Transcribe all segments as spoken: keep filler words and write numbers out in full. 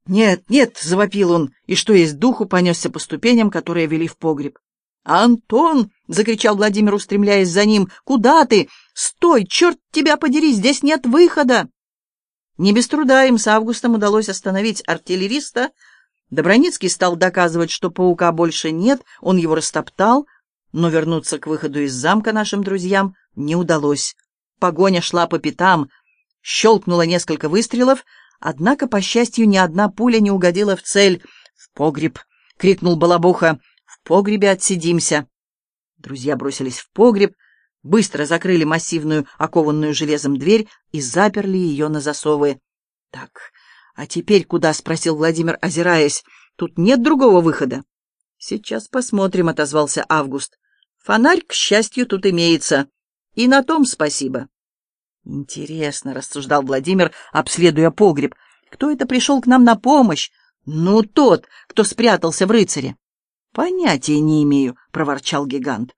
«Нет, нет!» — завопил он, и что есть духу понесся по ступеням, которые вели в погреб. «Антон!» — закричал Владимир, устремляясь за ним. «Куда ты? Стой! Черт тебя подери! Здесь нет выхода!» Не без труда им с Августом удалось остановить артиллериста. Доброницкий стал доказывать, что паука больше нет, он его растоптал, но вернуться к выходу из замка нашим друзьям не удалось. Погоня шла по пятам, щелкнуло несколько выстрелов, однако, по счастью, ни одна пуля не угодила в цель. «В погреб!» — крикнул Балабуха. «В погребе отсидимся!» Друзья бросились в погреб, быстро закрыли массивную, окованную железом дверь и заперли ее на засовы. «Так, а теперь куда?» — спросил Владимир, озираясь. «Тут нет другого выхода». «Сейчас посмотрим», — отозвался Август. «Фонарь, к счастью, тут имеется. И на том спасибо». «Интересно», — рассуждал Владимир, обследуя погреб, — «кто это пришел к нам на помощь? Ну, тот, кто спрятался в рыцаре». «Понятия не имею», — проворчал гигант.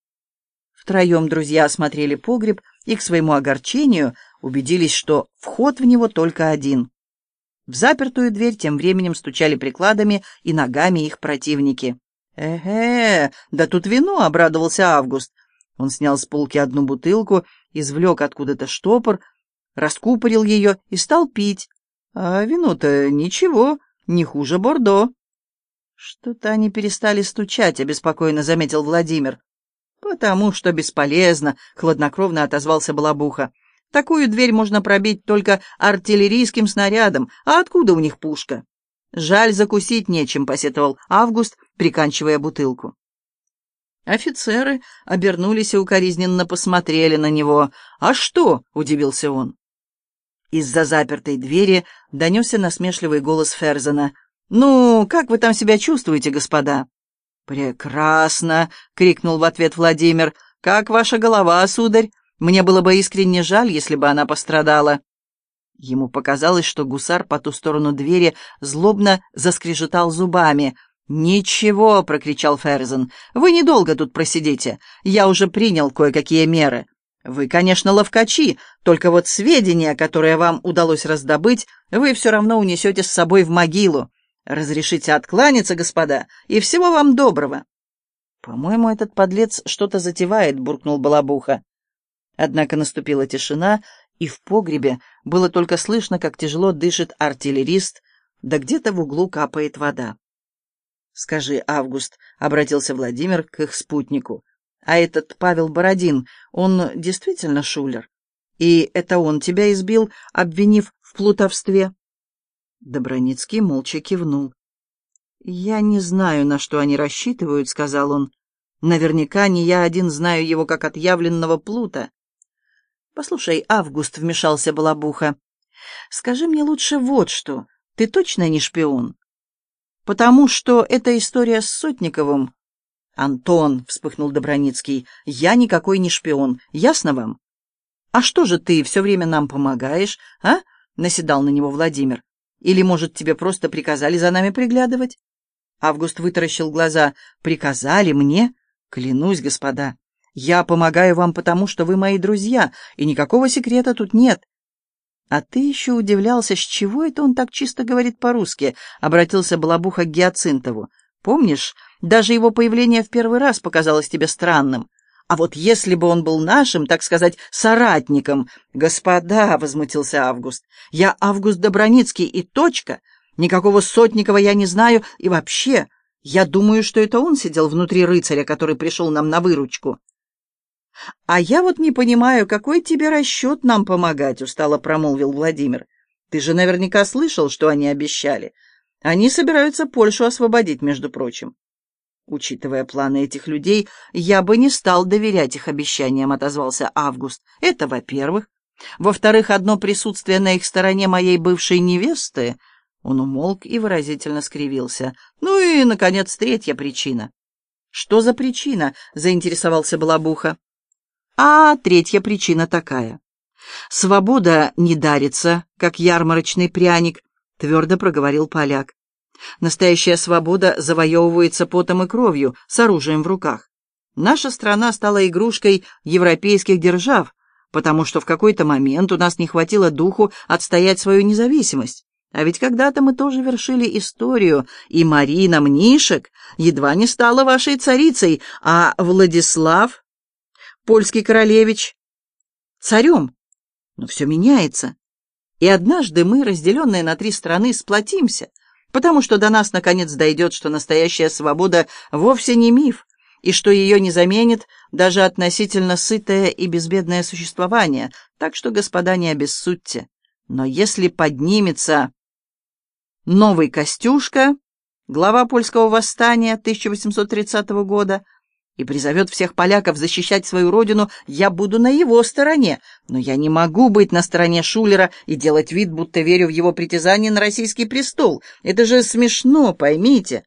Втроем друзья осмотрели погреб и, к своему огорчению, убедились, что вход в него только один. В запертую дверь тем временем стучали прикладами и ногами их противники. «Э-э, да тут вино!» — обрадовался Август. Он снял с полки одну бутылку, извлек откуда-то штопор, раскупорил ее и стал пить. «А вино-то ничего, не хуже Бордо». «Что-то они перестали стучать», — обеспокоенно заметил Владимир. «Потому что бесполезно», — хладнокровно отозвался Балабуха. «Такую дверь можно пробить только артиллерийским снарядом, а откуда у них пушка?» «Жаль, закусить нечем», — посетовал Август, приканчивая бутылку. Офицеры обернулись и укоризненно посмотрели на него. «А что?» — удивился он. Из-за запертой двери донесся насмешливый голос Ферзена. «Ну, как вы там себя чувствуете, господа?» «Прекрасно!» — крикнул в ответ Владимир. «Как ваша голова, сударь? Мне было бы искренне жаль, если бы она пострадала». Ему показалось, что гусар по ту сторону двери злобно заскрежетал зубами. «Ничего!» — прокричал Ферзен. «Вы недолго тут просидите. Я уже принял кое-какие меры. Вы, конечно, ловкачи, только вот сведения, которые вам удалось раздобыть, вы все равно унесете с собой в могилу. Разрешите откланяться, господа, и всего вам доброго». «По-моему, этот подлец что-то затевает», — буркнул Балабуха. Однако наступила тишина, и в погребе было только слышно, как тяжело дышит артиллерист, да где-то в углу капает вода. «Скажи, Август», — обратился Владимир к их спутнику, — «а этот Павел Бородин, он действительно шулер? И это он тебя избил, обвинив в плутовстве?» Доброницкий молча кивнул. «Я не знаю, на что они рассчитывают», — сказал он. «Наверняка не я один знаю его как отъявленного плута». «Послушай, Август», — вмешался Балабуха, — «скажи мне лучше вот что. Ты точно не шпион? Потому что эта история с Сотниковым...» «Антон», — вспыхнул Доброницкий, — «я никакой не шпион. Ясно вам?» «А что же ты все время нам помогаешь, а?» — наседал на него Владимир. «Или, может, тебе просто приказали за нами приглядывать?» Август вытаращил глаза. «Приказали мне? Клянусь, господа, я помогаю вам потому, что вы мои друзья, и никакого секрета тут нет». «А ты еще удивлялся, с чего это он так чисто говорит по-русски?» — обратился Балабуха к Гиацинтову. «Помнишь, даже его появление в первый раз показалось тебе странным? А вот если бы он был нашим, так сказать, соратником...» «Господа!» — возмутился Август. «Я Август Доброницкий и точка. Никакого Сотникова я не знаю, и вообще, я думаю, что это он сидел внутри рыцаря, который пришел нам на выручку». «А я вот не понимаю, какой тебе расчет нам помогать», — устало промолвил Владимир. «Ты же наверняка слышал, что они обещали. Они собираются Польшу освободить, между прочим». «Учитывая планы этих людей, я бы не стал доверять их обещаниям», — отозвался Август. «Это во-первых. Во-вторых, одно присутствие на их стороне моей бывшей невесты...» Он умолк и выразительно скривился. «Ну и, наконец, третья причина». «Что за причина?» — заинтересовался Балабуха. «А третья причина такая. Свобода не дарится, как ярмарочный пряник», — твердо проговорил поляк. «Настоящая свобода завоевывается потом и кровью, с оружием в руках. Наша страна стала игрушкой европейских держав, потому что в какой-то момент у нас не хватило духу отстоять свою независимость. А ведь когда-то мы тоже вершили историю, и Марина Мнишек едва не стала вашей царицей, а Владислав, польский королевич, царем. Но все меняется. И однажды мы, разделенные на три страны, сплотимся, потому что до нас наконец дойдет, что настоящая свобода вовсе не миф, и что ее не заменит даже относительно сытое и безбедное существование. Так что, господа, не обессудьте. Но если поднимется новый Костюшка, глава польского восстания тысяча восемьсот тридцатого года, и призовет всех поляков защищать свою родину, я буду на его стороне. Но я не могу быть на стороне Шулера и делать вид, будто верю в его притязание на российский престол. Это же смешно, поймите.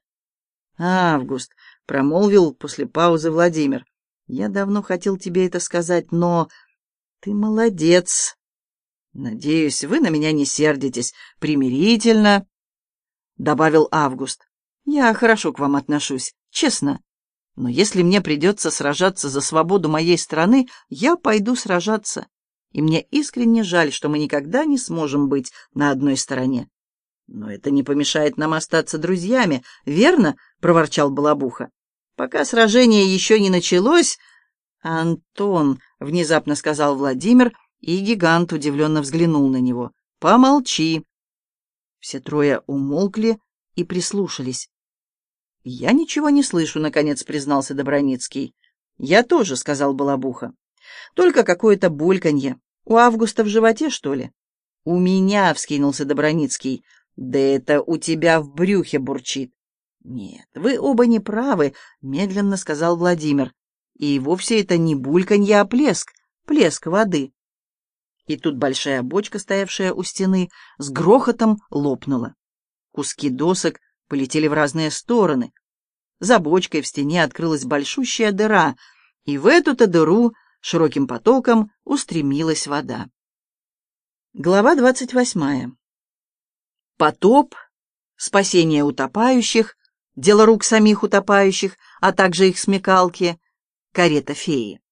Август, — промолвил после паузы Владимир, — я давно хотел тебе это сказать, но ты молодец. Надеюсь, вы на меня не сердитесь. Примирительно, — добавил Август. Я хорошо к вам отношусь, честно. Но если мне придется сражаться за свободу моей страны, я пойду сражаться. И мне искренне жаль, что мы никогда не сможем быть на одной стороне. Но это не помешает нам остаться друзьями, верно? — проворчал Балабуха. Пока сражение еще не началось... Антон, — внезапно сказал Владимир, и гигант удивленно взглянул на него. Помолчи. Все трое умолкли и прислушались. «Я ничего не слышу», — наконец признался Добраницкий. «Я тоже», — сказал Балабуха. «Только какое-то бульканье. У Августа в животе, что ли?» «У меня», — вскинулся Добраницкий. «Да это у тебя в брюхе бурчит». «Нет, вы оба не правы», — медленно сказал Владимир. «И вовсе это не бульканье, а плеск, плеск воды». И тут большая бочка, стоявшая у стены, с грохотом лопнула. Куски досок полетели в разные стороны. За бочкой в стене открылась большущая дыра, и в эту-то дыру широким потоком устремилась вода. Глава двадцать восьмая. Потоп, спасение утопающих, дело рук самих утопающих, а также их смекалки, карета феи.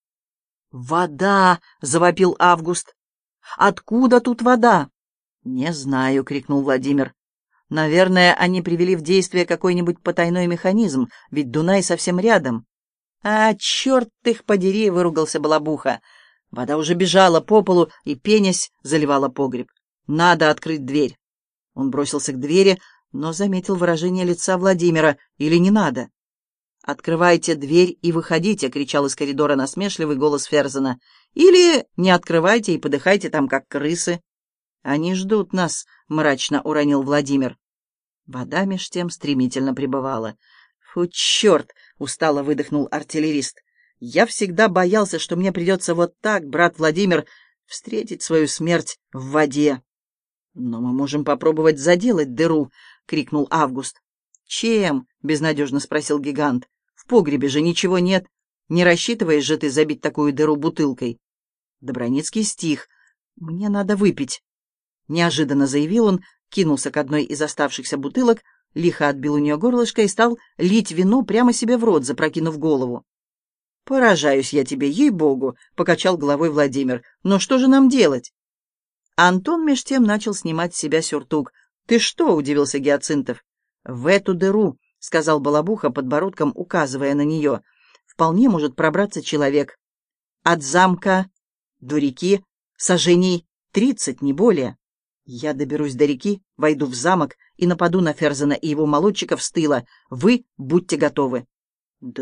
«Вода!» — завопил Август. «Откуда тут вода?» «Не знаю», — крикнул Владимир. «Наверное, они привели в действие какой-нибудь потайной механизм, ведь Дунай совсем рядом». «А, черт их подери!» — выругался Балабуха. Вода уже бежала по полу и, пенясь, заливала погреб. «Надо открыть дверь». Он бросился к двери, но заметил выражение лица Владимира. «Или не надо?» «Открывайте дверь и выходите!» — кричал из коридора насмешливый голос Ферзена. «Или не открывайте и подыхайте там, как крысы». «Они ждут нас», — мрачно уронил Владимир. Вода меж тем стремительно прибывала. «Фу, черт!» — устало выдохнул артиллерист. «Я всегда боялся, что мне придется вот так, брат Владимир, встретить свою смерть в воде». «Но мы можем попробовать заделать дыру», — крикнул Август. «Чем?» — безнадежно спросил гигант. «В погребе же ничего нет. Не рассчитываешь же ты забить такую дыру бутылкой?» Добраницкий стих. «Мне надо выпить», — неожиданно заявил он, кинулся к одной из оставшихся бутылок, лихо отбил у нее горлышко и стал лить вино прямо себе в рот, запрокинув голову. «Поражаюсь я тебе, ей-богу», — покачал головой Владимир. «Но что же нам делать?» Антон меж тем начал снимать с себя сюртук. «Ты что?» — удивился Гиацинтов. «В эту дыру», — сказал Балабуха, подбородком указывая на нее, — «вполне может пробраться человек. От замка до реки саженей тридцать, не более. Я доберусь до реки, войду в замок и нападу на Ферзена и его молодчиков с тыла. Вы будьте готовы».